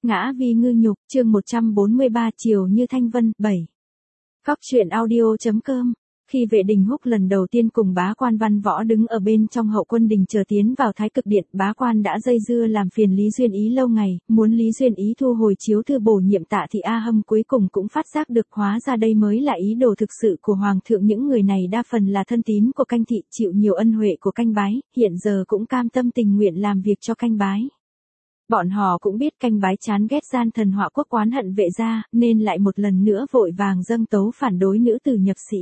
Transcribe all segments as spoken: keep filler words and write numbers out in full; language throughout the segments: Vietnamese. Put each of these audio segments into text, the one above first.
Ngã vì ngư nhục, chương một trăm bốn mươi ba chiều như thanh vân, bảy. Góc truyện audio.com. Khi Vệ Đình Húc lần đầu tiên cùng bá quan Văn Võ đứng ở bên trong hậu quân đình chờ tiến vào Thái Cực Điện, bá quan đã dây dưa làm phiền Lý Duyên Ý lâu ngày, muốn Lý Duyên Ý thu hồi chiếu thư bổ nhiệm Tạ Thị A Hâm, cuối cùng cũng phát giác được hóa ra đây mới là ý đồ thực sự của Hoàng thượng. Những người này đa phần là thân tín của Canh Thị, chịu nhiều ân huệ của Canh Bái, hiện giờ cũng cam tâm tình nguyện làm việc cho Canh Bái. Bọn họ cũng biết Canh Bái chán ghét gian thần họa quốc, oán hận Vệ gia, nên lại một lần nữa vội vàng dâng tấu phản đối nữ tử nhập sĩ.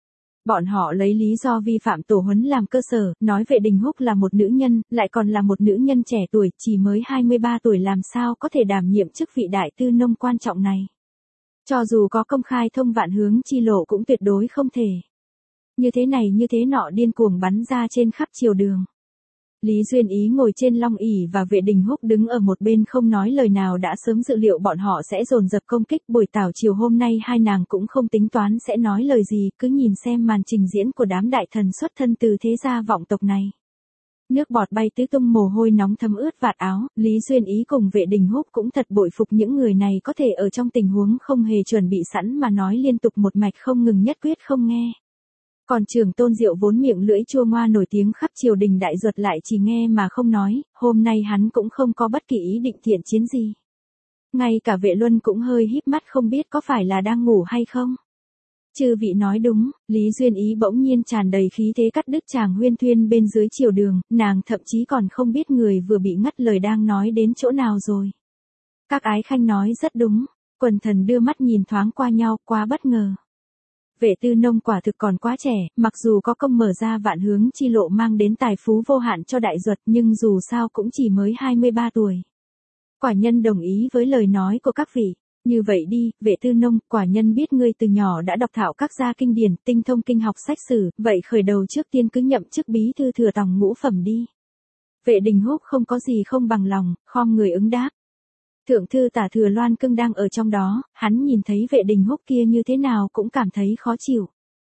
Bọn họ lấy lý do vi phạm tổ huấn làm cơ sở, nói Vệ Đình Húc là một nữ nhân, lại còn là một nữ nhân trẻ tuổi, chỉ mới hai mươi ba tuổi làm sao có thể đảm nhiệm chức vị đại tư nông quan trọng này. Cho dù có công khai thông vạn hướng chi lộ cũng tuyệt đối không thể. Như thế này như thế nọ điên cuồng bắn ra trên khắp triều đường. Lý Duyên Ý ngồi trên long ỷ và Vệ Đình Húc đứng ở một bên không nói lời nào, đã sớm dự liệu bọn họ sẽ dồn dập công kích. Buổi tảo chiều hôm nay hai nàng cũng không tính toán sẽ nói lời gì, cứ nhìn xem màn trình diễn của đám đại thần xuất thân từ thế gia vọng tộc này. Nước bọt bay tứ tung, mồ hôi nóng thấm ướt vạt áo, Lý Duyên Ý cùng Vệ Đình Húc cũng thật bội phục những người này có thể ở trong tình huống không hề chuẩn bị sẵn mà nói liên tục một mạch không ngừng, nhất quyết không nghe. Còn Trường Tôn Diệu vốn miệng lưỡi chua ngoa nổi tiếng khắp triều đình đại duật lại chỉ nghe mà không nói, hôm nay hắn cũng không có bất kỳ ý định thiện chiến gì. Ngay cả Vệ Luân cũng hơi híp mắt không biết có phải là đang ngủ hay không. Chư vị nói đúng, Lý Duyên Ý bỗng nhiên tràn đầy khí thế cắt đứt chàng huyên thuyên bên dưới triều đường, nàng thậm chí còn không biết người vừa bị ngắt lời đang nói đến chỗ nào rồi. Các ái khanh nói rất đúng, quần thần đưa mắt nhìn thoáng qua nhau, quá bất ngờ. Vệ tư nông quả thực còn quá trẻ, mặc dù có công mở ra vạn hướng chi lộ mang đến tài phú vô hạn cho đại duật, nhưng dù sao cũng chỉ mới hai mươi ba tuổi. Quả nhân đồng ý với lời nói của các vị. Như vậy đi, Vệ tư nông, quả nhân biết ngươi từ nhỏ đã đọc thạo các gia kinh điển, tinh thông kinh học sách sử, vậy khởi đầu trước tiên cứ nhậm chức bí thư thừa tòng ngũ phẩm đi. Vệ Đình Húc không có gì không bằng lòng, khom người ứng đáp. Thượng thư Tả Thừa Loan Cưng đang ở trong đó, hắn nhìn thấy Vệ Đình Húc kia như thế nào cũng cảm thấy khó chịu.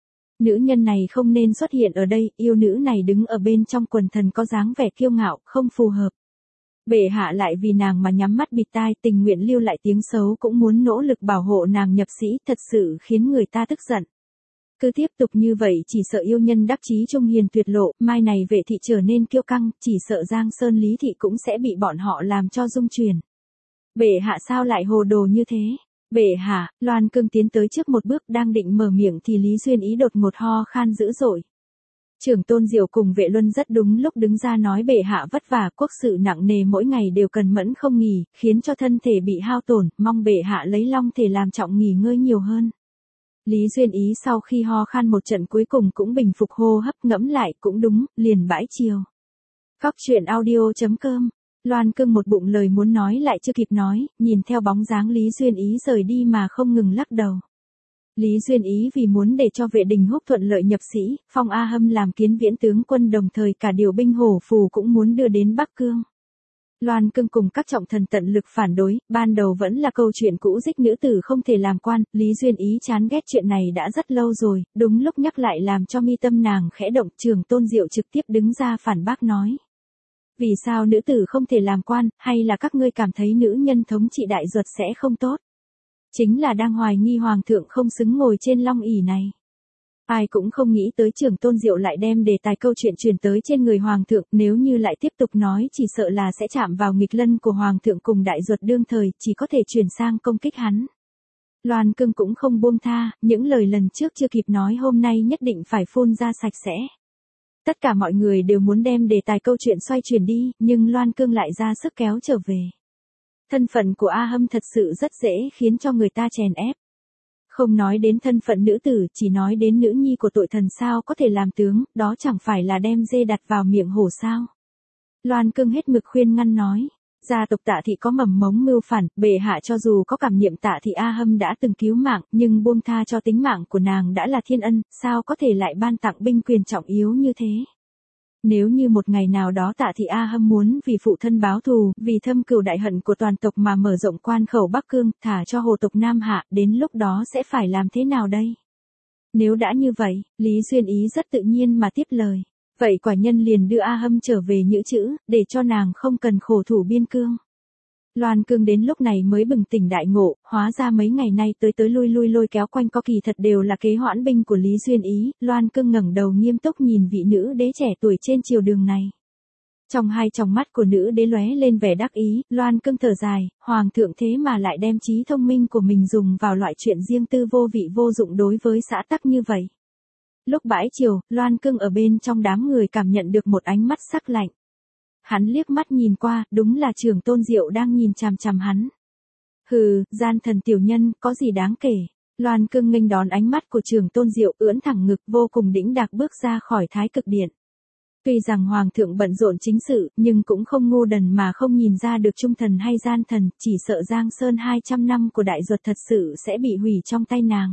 Nữ nhân này không nên xuất hiện ở đây, yêu nữ này đứng ở bên trong quần thần có dáng vẻ kiêu ngạo, không phù hợp. Bệ hạ lại vì nàng mà nhắm mắt bịt tai, tình nguyện lưu lại tiếng xấu cũng muốn nỗ lực bảo hộ nàng nhập sĩ, thật sự khiến người ta tức giận. Cứ tiếp tục như vậy chỉ sợ yêu nhân đắc chí trung hiền tuyệt lộ, mai này Vệ thị trở nên kiêu căng, chỉ sợ Giang Sơn Lý thị cũng sẽ bị bọn họ làm cho rung chuyển. Bệ hạ sao lại hồ đồ như thế? Bệ hạ, Loan Cưng tiến tới trước một bước đang định mở miệng thì Lý Duyên Ý đột ngột ho khan dữ dội. Trưởng Tôn Diệu cùng Vệ Luân rất đúng lúc đứng ra nói bệ hạ vất vả, quốc sự nặng nề mỗi ngày đều cần mẫn không nghỉ, khiến cho thân thể bị hao tổn, mong bệ hạ lấy long thể làm trọng nghỉ ngơi nhiều hơn. Lý Duyên Ý sau khi ho khan một trận cuối cùng cũng bình phục hô hấp, ngẫm lại cũng đúng, liền bãi chiều. Góc truyện audio.com. Loan Cưng một bụng lời muốn nói lại chưa kịp nói, nhìn theo bóng dáng Lý Duyên Ý rời đi mà không ngừng lắc đầu. Lý Duyên Ý vì muốn để cho Vệ Đình Húc thuận lợi nhập sĩ, phong A Hâm làm kiến viễn tướng quân, đồng thời cả điều binh hổ phù cũng muốn đưa đến Bắc Cương. Loan Cưng cùng các trọng thần tận lực phản đối, ban đầu vẫn là câu chuyện cũ dích nữ tử không thể làm quan, Lý Duyên Ý chán ghét chuyện này đã rất lâu rồi, đúng lúc nhắc lại làm cho mi tâm nàng khẽ động. Trường Tôn Diệu trực tiếp đứng ra phản bác nói. Vì sao nữ tử không thể làm quan, hay là các ngươi cảm thấy nữ nhân thống trị đại duật sẽ không tốt? Chính là đang hoài nghi Hoàng thượng không xứng ngồi trên long ỷ này. Ai cũng không nghĩ tới Trưởng Tôn Diệu lại đem đề tài câu chuyện truyền tới trên người Hoàng thượng, nếu như lại tiếp tục nói chỉ sợ là sẽ chạm vào nghịch lân của Hoàng thượng cùng đại duật đương thời, chỉ có thể chuyển sang công kích hắn. Loan Cưng cũng không buông tha, những lời lần trước chưa kịp nói hôm nay nhất định phải phun ra sạch sẽ. Tất cả mọi người đều muốn đem đề tài câu chuyện xoay chuyển đi, nhưng Loan Cưng lại ra sức kéo trở về. Thân phận của A Hâm thật sự rất dễ khiến cho người ta chèn ép. Không nói đến thân phận nữ tử, chỉ nói đến nữ nhi của tội thần sao có thể làm tướng, đó chẳng phải là đem dê đặt vào miệng hổ sao. Loan Cưng hết mực khuyên ngăn nói. Gia tộc Tạ Thị có mầm mống mưu phản, bệ hạ cho dù có cảm niệm Tạ Thị A Hâm đã từng cứu mạng, nhưng buông tha cho tính mạng của nàng đã là thiên ân, sao có thể lại ban tặng binh quyền trọng yếu như thế. Nếu như một ngày nào đó Tạ Thị A Hâm muốn vì phụ thân báo thù, vì thâm cừu đại hận của toàn tộc mà mở rộng quan khẩu Bắc Cương, thả cho hồ tộc Nam Hạ, đến lúc đó sẽ phải làm thế nào đây? Nếu đã như vậy, Lý Duyên Ý rất tự nhiên mà tiếp lời. Vậy quả nhân liền đưa A Hâm trở về nhữ chữ, để cho nàng không cần khổ thủ biên cương. Loan Cương đến lúc này mới bừng tỉnh đại ngộ, hóa ra mấy ngày nay tới tới lui lui lôi kéo quanh co kỳ thật đều là kế hoãn binh của Lý Duyên Ý. Loan Cương ngẩng đầu nghiêm túc nhìn vị nữ đế trẻ tuổi trên triều đường này. Trong hai tròng mắt của nữ đế lóe lên vẻ đắc ý, Loan Cương thở dài, hoàng thượng thế mà lại đem trí thông minh của mình dùng vào loại chuyện riêng tư vô vị vô dụng đối với xã tắc như vậy. Lúc bãi chiều, Loan Cương ở bên trong đám người cảm nhận được một ánh mắt sắc lạnh. Hắn liếc mắt nhìn qua, đúng là Trường Tôn Diệu đang nhìn chằm chằm hắn. Hừ, gian thần tiểu nhân, có gì đáng kể. Loan Cương nghênh đón ánh mắt của Trường Tôn Diệu, ưỡn thẳng ngực vô cùng đĩnh đạc bước ra khỏi Thái Cực Điện. Tuy rằng hoàng thượng bận rộn chính sự, nhưng cũng không ngu đần mà không nhìn ra được trung thần hay gian thần, chỉ sợ Giang Sơn hai trăm năm của đại duật thật sự sẽ bị hủy trong tay nàng.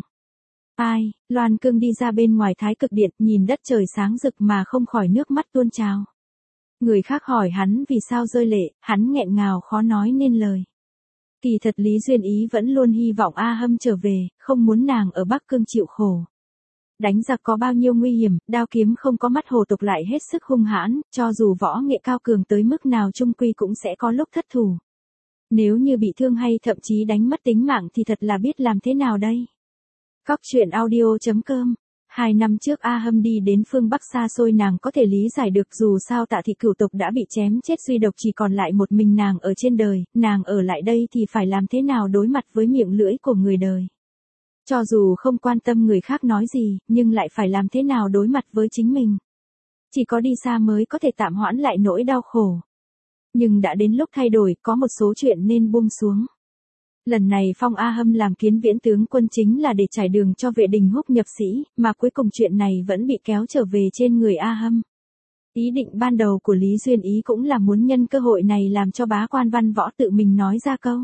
Ai, Loan Cương đi ra bên ngoài Thái Cực Điện, nhìn đất trời sáng rực mà không khỏi nước mắt tuôn trào. Người khác hỏi hắn vì sao rơi lệ, hắn nghẹn ngào khó nói nên lời. Kỳ thật Lý Duyên Ý vẫn luôn hy vọng A Hâm trở về, không muốn nàng ở Bắc Cương chịu khổ. Đánh giặc có bao nhiêu nguy hiểm, đao kiếm không có mắt hồ tục lại hết sức hung hãn, cho dù võ nghệ cao cường tới mức nào chung quy cũng sẽ có lúc thất thủ. Nếu như bị thương hay thậm chí đánh mất tính mạng thì thật là biết làm thế nào đây. Cóc truyện audio chấm com. Hai năm trước A Hâm đi đến phương Bắc xa xôi nàng có thể lý giải được, dù sao Tạ thị cửu tộc đã bị chém chết duy độc chỉ còn lại một mình nàng ở trên đời, nàng ở lại đây thì phải làm thế nào đối mặt với miệng lưỡi của người đời. Cho dù không quan tâm người khác nói gì, nhưng lại phải làm thế nào đối mặt với chính mình. Chỉ có đi xa mới có thể tạm hoãn lại nỗi đau khổ. Nhưng đã đến lúc thay đổi, có một số chuyện nên buông xuống. Lần này phong A Hâm làm Kiến Viễn tướng quân chính là để trải đường cho Vệ Đình Húc nhập sĩ, mà cuối cùng chuyện này vẫn bị kéo trở về trên người A Hâm. Ý định ban đầu của Lý Duyên Ý cũng là muốn nhân cơ hội này làm cho bá quan Văn Võ tự mình nói ra câu.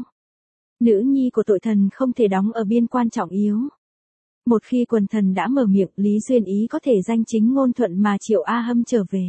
Nữ nhi của tội thần không thể đóng ở biên quan trọng yếu. Một khi quần thần đã mở miệng, Lý Duyên Ý có thể danh chính ngôn thuận mà triệu A Hâm trở về.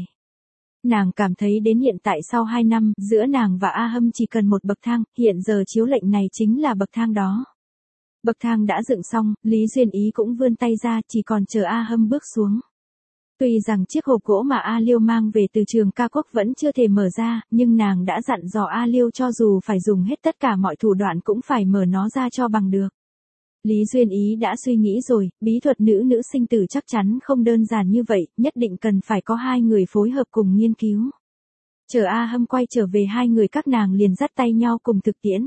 Nàng cảm thấy đến hiện tại sau hai năm, giữa nàng và A Hâm chỉ cần một bậc thang, hiện giờ chiếu lệnh này chính là bậc thang đó. Bậc thang đã dựng xong, Lý Duyên Ý cũng vươn tay ra, chỉ còn chờ A Hâm bước xuống. Tuy rằng chiếc hộp gỗ mà A Liêu mang về từ Trường Ca Quốc vẫn chưa thể mở ra, nhưng nàng đã dặn dò A Liêu cho dù phải dùng hết tất cả mọi thủ đoạn cũng phải mở nó ra cho bằng được. Lý Duyên Ý đã suy nghĩ rồi, bí thuật nữ nữ sinh tử chắc chắn không đơn giản như vậy, nhất định cần phải có hai người phối hợp cùng nghiên cứu. Chờ A Hâm quay trở về hai người các nàng liền dắt tay nhau cùng thực tiễn.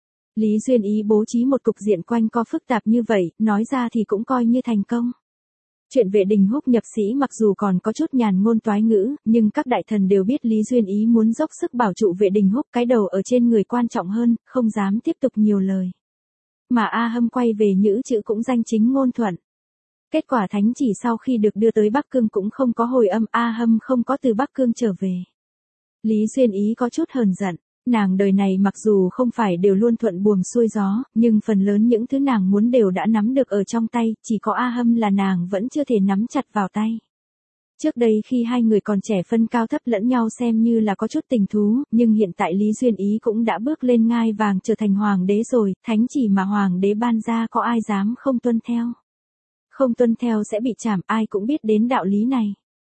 Lý Duyên Ý bố trí một cục diện quanh co phức tạp như vậy, nói ra thì cũng coi như thành công. Chuyện Vệ Đình Húc nhập sĩ mặc dù còn có chút nhàn ngôn toái ngữ, nhưng các đại thần đều biết Lý Duyên Ý muốn dốc sức bảo trụ Vệ Đình Húc, cái đầu ở trên người quan trọng hơn, không dám tiếp tục nhiều lời. Mà A Hâm quay về nhữ chữ cũng danh chính ngôn thuận. Kết quả thánh chỉ sau khi được đưa tới Bắc Cương cũng không có hồi âm, A Hâm không có từ Bắc Cương trở về. Lý Duyên Ý có chút hờn giận, nàng đời này mặc dù không phải đều luôn thuận buồm xuôi gió, nhưng phần lớn những thứ nàng muốn đều đã nắm được ở trong tay, chỉ có A Hâm là nàng vẫn chưa thể nắm chặt vào tay. Trước đây khi hai người còn trẻ phân cao thấp lẫn nhau xem như là có chút tình thú, nhưng hiện tại Lý Duyên Ý cũng đã bước lên ngai vàng trở thành hoàng đế rồi, thánh chỉ mà hoàng đế ban ra có ai dám không tuân theo. Không tuân theo sẽ bị trảm, ai cũng biết đến đạo lý này.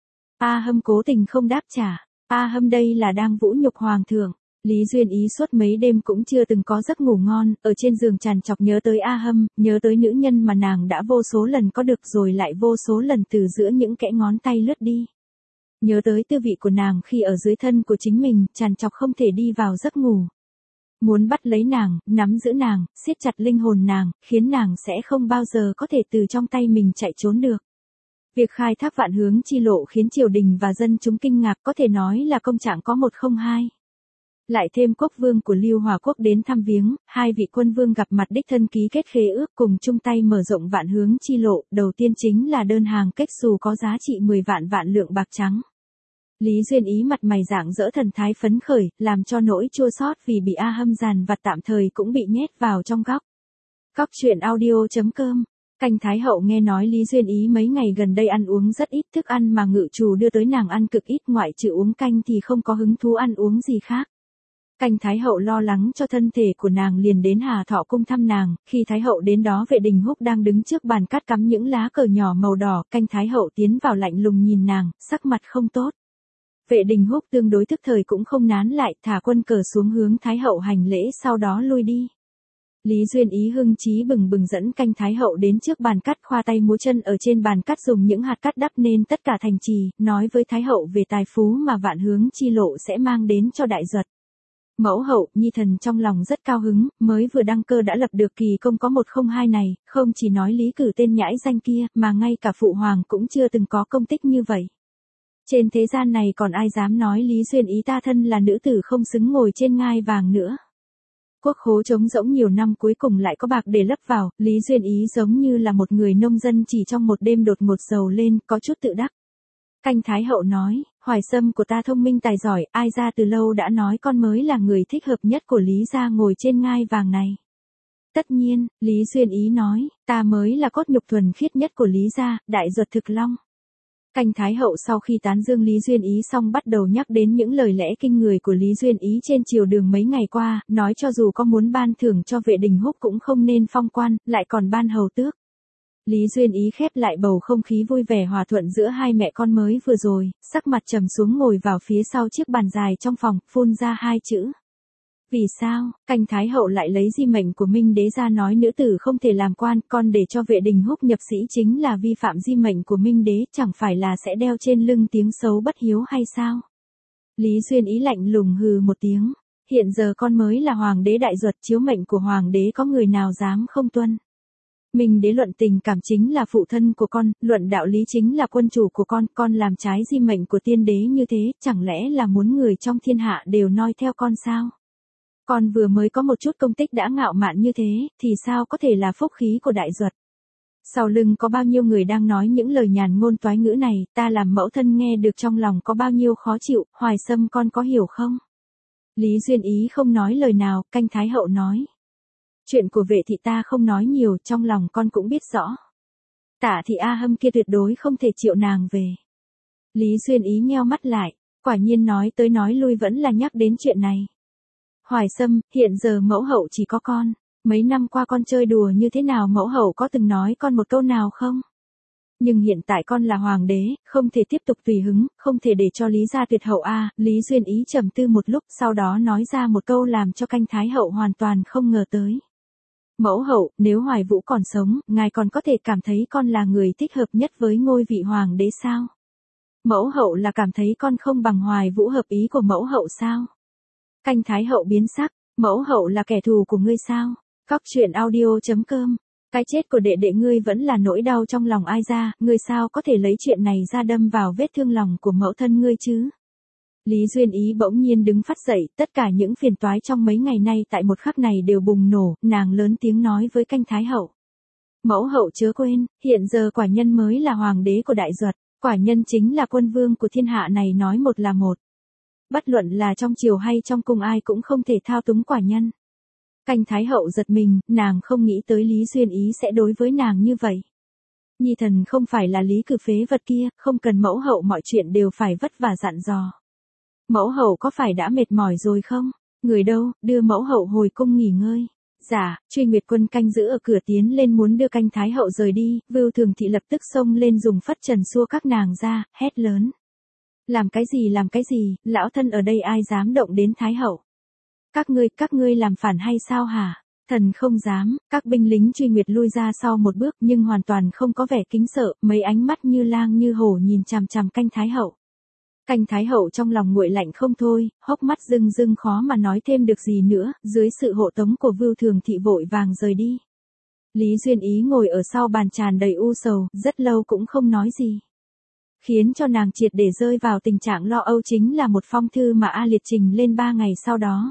A Hâm cố tình không đáp trả, A Hâm đây là đang vũ nhục hoàng thượng. Lý Duyên Ý suốt mấy đêm cũng chưa từng có giấc ngủ ngon, ở trên giường trằn trọc nhớ tới A Hâm, nhớ tới nữ nhân mà nàng đã vô số lần có được rồi lại vô số lần từ giữa những kẽ ngón tay lướt đi. Nhớ tới tư vị của nàng khi ở dưới thân của chính mình, trằn trọc không thể đi vào giấc ngủ. Muốn bắt lấy nàng, nắm giữ nàng, siết chặt linh hồn nàng, khiến nàng sẽ không bao giờ có thể từ trong tay mình chạy trốn được. Việc khai thác vạn hướng chi lộ khiến triều đình và dân chúng kinh ngạc, có thể nói là công trạng có một không hai. Lại thêm quốc vương của Lưu Hòa Quốc đến thăm viếng, hai vị quân vương gặp mặt đích thân ký kết khế ước cùng chung tay mở rộng vạn hướng chi lộ, đầu tiên chính là đơn hàng kết xù có giá trị mười vạn vạn lượng bạc trắng. Lý Duyên Ý mặt mày rạng rỡ thần thái phấn khởi, làm cho nỗi chua xót vì bị A Hâm giàn vặt tạm thời cũng bị nhét vào trong góc. Cóc truyện audio chấm com. Canh Thái Hậu nghe nói Lý Duyên Ý mấy ngày gần đây ăn uống rất ít, thức ăn mà ngự trù đưa tới nàng ăn cực ít, ngoại trừ uống canh thì không có hứng thú ăn uống gì khác. Canh Thái Hậu lo lắng cho thân thể của nàng liền đến Hà Thọ cung thăm nàng, khi Thái Hậu đến đó Vệ Đình Húc đang đứng trước bàn cắt cắm những lá cờ nhỏ màu đỏ, Canh Thái Hậu tiến vào lạnh lùng nhìn nàng, sắc mặt không tốt. Vệ Đình Húc tương đối tức thời cũng không nán lại, thả quân cờ xuống hướng Thái hậu hành lễ sau đó lui đi. Lý Duyên Ý hưng chí bừng bừng dẫn canh Thái hậu đến trước bàn cắt, khoa tay múa chân ở trên bàn cắt dùng những hạt cắt đắp nên tất cả thành trì, nói với Thái hậu về tài phú mà Vạn Hướng chi lộ sẽ mang đến cho Đại Duật. Mẫu hậu, nhi thần trong lòng rất cao hứng, mới vừa đăng cơ đã lập được kỳ công có một không hai này, không chỉ nói Lý Cử tên nhãi danh kia, mà ngay cả phụ hoàng cũng chưa từng có công tích như vậy. Trên thế gian này còn ai dám nói Lý Duyên Ý ta thân là nữ tử không xứng ngồi trên ngai vàng nữa. Quốc khố trống rỗng nhiều năm cuối cùng lại có bạc để lấp vào, Lý Duyên Ý giống như là một người nông dân chỉ trong một đêm đột ngột giàu lên, có chút tự đắc. Canh Thái hậu nói, Hoài Sâm của ta thông minh tài giỏi, ai ra từ lâu đã nói con mới là người thích hợp nhất của Lý gia ngồi trên ngai vàng này. Tất nhiên, Lý Duyên Ý nói, ta mới là cốt nhục thuần khiết nhất của Lý gia, Đại Duật thực long. Canh Thái hậu sau khi tán dương Lý Duyên Ý xong bắt đầu nhắc đến những lời lẽ kinh người của Lý Duyên Ý trên triều đường mấy ngày qua, nói cho dù có muốn ban thưởng cho Vệ Đình Húc cũng không nên phong quan, lại còn ban hầu tước. Lý Duyên Ý khép lại bầu không khí vui vẻ hòa thuận giữa hai mẹ con mới vừa rồi, sắc mặt trầm xuống ngồi vào phía sau chiếc bàn dài trong phòng, phun ra hai chữ. Vì sao, Canh Thái hậu lại lấy di mệnh của Minh Đế ra nói nữ tử không thể làm quan, còn để cho Vệ Đình Húc nhập sĩ chính là vi phạm di mệnh của Minh Đế, chẳng phải là sẽ đeo trên lưng tiếng xấu bất hiếu hay sao? Lý Duyên Ý lạnh lùng hừ một tiếng, hiện giờ con mới là hoàng đế Đại Duật, chiếu mệnh của hoàng đế có người nào dám không tuân? Minh Đế luận tình cảm chính là phụ thân của con, luận đạo lý chính là quân chủ của con, con làm trái di mệnh của tiên đế như thế, chẳng lẽ là muốn người trong thiên hạ đều noi theo con sao? Con vừa mới có một chút công tích đã ngạo mạn như thế, thì sao có thể là phúc khí của Đại Duật? Sau lưng có bao nhiêu người đang nói những lời nhàn ngôn toái ngữ này, ta làm mẫu thân nghe được trong lòng có bao nhiêu khó chịu, Hoài Sâm con có hiểu không? Lý Duyên Ý không nói lời nào, Canh Thái hậu nói. Chuyện của Vệ thị ta không nói nhiều, trong lòng con cũng biết rõ. Tả thị A Hâm kia tuyệt đối không thể chịu nàng về. Lý Duyên Ý nheo mắt lại, quả nhiên nói tới nói lui vẫn là nhắc đến chuyện này. Hoài Sâm, hiện giờ mẫu hậu chỉ có con, mấy năm qua con chơi đùa như thế nào mẫu hậu có từng nói con một câu nào không? Nhưng hiện tại con là hoàng đế, không thể tiếp tục tùy hứng, không thể để cho Lý gia tuyệt hậu a. Lý Duyên Ý trầm tư một lúc, sau đó nói ra một câu làm cho Canh Thái hậu hoàn toàn không ngờ tới. Mẫu hậu, nếu Hoài Vũ còn sống, ngài còn có thể cảm thấy con là người thích hợp nhất với ngôi vị hoàng đế sao? Mẫu hậu là cảm thấy con không bằng Hoài Vũ hợp ý của mẫu hậu sao? Canh Thái hậu biến sắc, mẫu hậu là kẻ thù của ngươi sao? Cóc truyện audio chấm com. Cái chết của đệ đệ ngươi vẫn là nỗi đau trong lòng ai ra, ngươi sao có thể lấy chuyện này ra đâm vào vết thương lòng của mẫu thân ngươi chứ? Lý Duyên Ý bỗng nhiên đứng phát dậy, tất cả những phiền toái trong mấy ngày nay tại một khắc này đều bùng nổ, nàng lớn tiếng nói với Canh Thái hậu. Mẫu hậu chớ quên, hiện giờ quả nhân mới là hoàng đế của Đại Duật, quả nhân chính là quân vương của thiên hạ này nói một là một. Bất luận là trong triều hay trong cung ai cũng không thể thao túng quả nhân. Canh Thái hậu giật mình, nàng không nghĩ tới Lý Duyên Ý sẽ đối với nàng như vậy. Nhi thần không phải là Lý Cử phế vật kia, không cần mẫu hậu mọi chuyện đều phải vất vả dặn dò. Mẫu hậu có phải đã mệt mỏi rồi không? Người đâu, đưa mẫu hậu hồi cung nghỉ ngơi. Dạ, Truy Nguyệt quân canh giữ ở cửa tiến lên muốn đưa Canh Thái hậu rời đi, Vưu Thường Thị lập tức xông lên dùng phất trần xua các nàng ra, hét lớn. Làm cái gì làm cái gì, lão thân ở đây ai dám động đến Thái hậu? Các ngươi, các ngươi làm phản hay sao hả? Thần không dám, các binh lính Truy Nguyệt lui ra sau một bước nhưng hoàn toàn không có vẻ kính sợ, mấy ánh mắt như lang như hổ nhìn chằm chằm Canh Thái hậu. Canh Thái hậu trong lòng nguội lạnh không thôi, hốc mắt rưng rưng khó mà nói thêm được gì nữa, dưới sự hộ tống của Vưu Thường Thị vội vàng rời đi. Lý Duyên Ý ngồi ở sau bàn tràn đầy u sầu, rất lâu cũng không nói gì. Khiến cho nàng triệt để rơi vào tình trạng lo âu chính là một phong thư mà A Liệt trình lên ba ngày sau đó.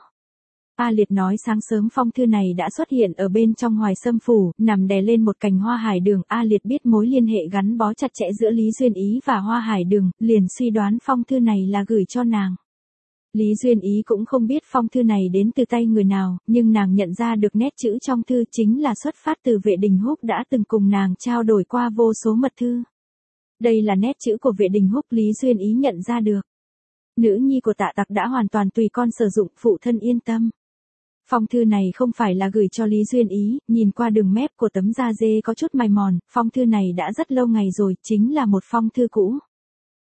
A Liệt nói sáng sớm phong thư này đã xuất hiện ở bên trong Hoài Sâm phủ, nằm đè lên một cành hoa hải đường. A Liệt biết mối liên hệ gắn bó chặt chẽ giữa Lý Duyên Ý và hoa hải đường, liền suy đoán phong thư này là gửi cho nàng. Lý Duyên Ý cũng không biết phong thư này đến từ tay người nào, nhưng nàng nhận ra được nét chữ trong thư chính là xuất phát từ Vệ Đình Húc đã từng cùng nàng trao đổi qua vô số mật thư. Đây là nét chữ của Vệ Đình Húc, Lý Duyên Ý nhận ra được. Nữ nhi của Tạ Tặc đã hoàn toàn tùy con sử dụng, phụ thân yên tâm. Phong thư này không phải là gửi cho Lý Duyên Ý, nhìn qua đường mép của tấm da dê có chút mài mòn, phong thư này đã rất lâu ngày rồi, chính là một phong thư cũ.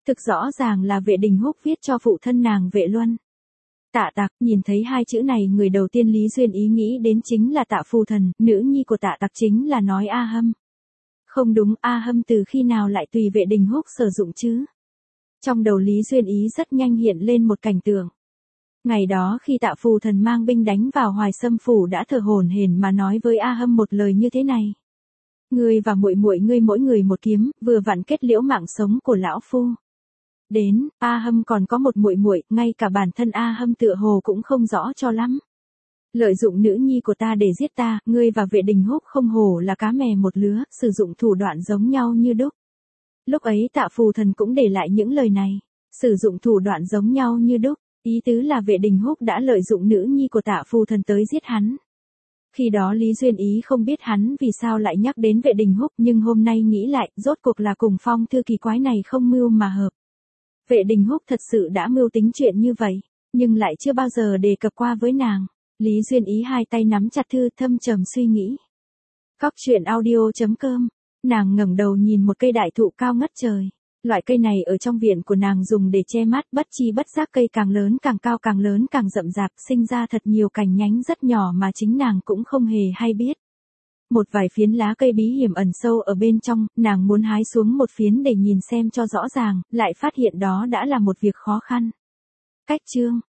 Thực rõ ràng là Vệ Đình Húc viết cho phụ thân nàng Vệ Luân. Tạ Tặc, nhìn thấy hai chữ này người đầu tiên Lý Duyên Ý nghĩ đến chính là Tạ Phù Thần, nữ nhi của Tạ Tặc chính là nói A Hâm. Không đúng, A Hâm từ khi nào lại tùy Vệ Đình Húc sử dụng chứ? Trong đầu Lý Duyên Ý rất nhanh hiện lên một cảnh tượng. Ngày đó khi Tạ Phù Thần mang binh đánh vào Hoài Sâm phủ đã thở hổn hển mà nói với A Hâm một lời như thế này. Ngươi và muội muội ngươi mỗi người một kiếm, vừa vặn kết liễu mạng sống của lão phu. Đến, A Hâm còn có một muội muội, ngay cả bản thân A Hâm tựa hồ cũng không rõ cho lắm. Lợi dụng nữ nhi của ta để giết ta, ngươi và Vệ Đình Húc không hổ là cá mè một lứa, sử dụng thủ đoạn giống nhau như đúc. Lúc ấy Tạ Phù Thần cũng để lại những lời này, sử dụng thủ đoạn giống nhau như đúc, ý tứ là Vệ Đình Húc đã lợi dụng nữ nhi của Tạ Phù Thần tới giết hắn. Khi đó Lý Duyên Ý không biết hắn vì sao lại nhắc đến Vệ Đình Húc, nhưng hôm nay nghĩ lại, rốt cuộc là cùng phong thư kỳ quái này không mưu mà hợp. Vệ Đình Húc thật sự đã mưu tính chuyện như vậy, nhưng lại chưa bao giờ đề cập qua với nàng. Lý Duyên Ý hai tay nắm chặt thư, thâm trầm suy nghĩ. Góc truyện audio chấm com, nàng ngẩng đầu nhìn một cây đại thụ cao ngất trời. Loại cây này ở trong viện của nàng dùng để che mát, bất chi bất giác cây càng lớn càng cao càng lớn càng rậm rạp, sinh ra thật nhiều cành nhánh rất nhỏ mà chính nàng cũng không hề hay biết. Một vài phiến lá cây bí hiểm ẩn sâu ở bên trong, nàng muốn hái xuống một phiến để nhìn xem cho rõ ràng, lại phát hiện đó đã là một việc khó khăn. Cách chương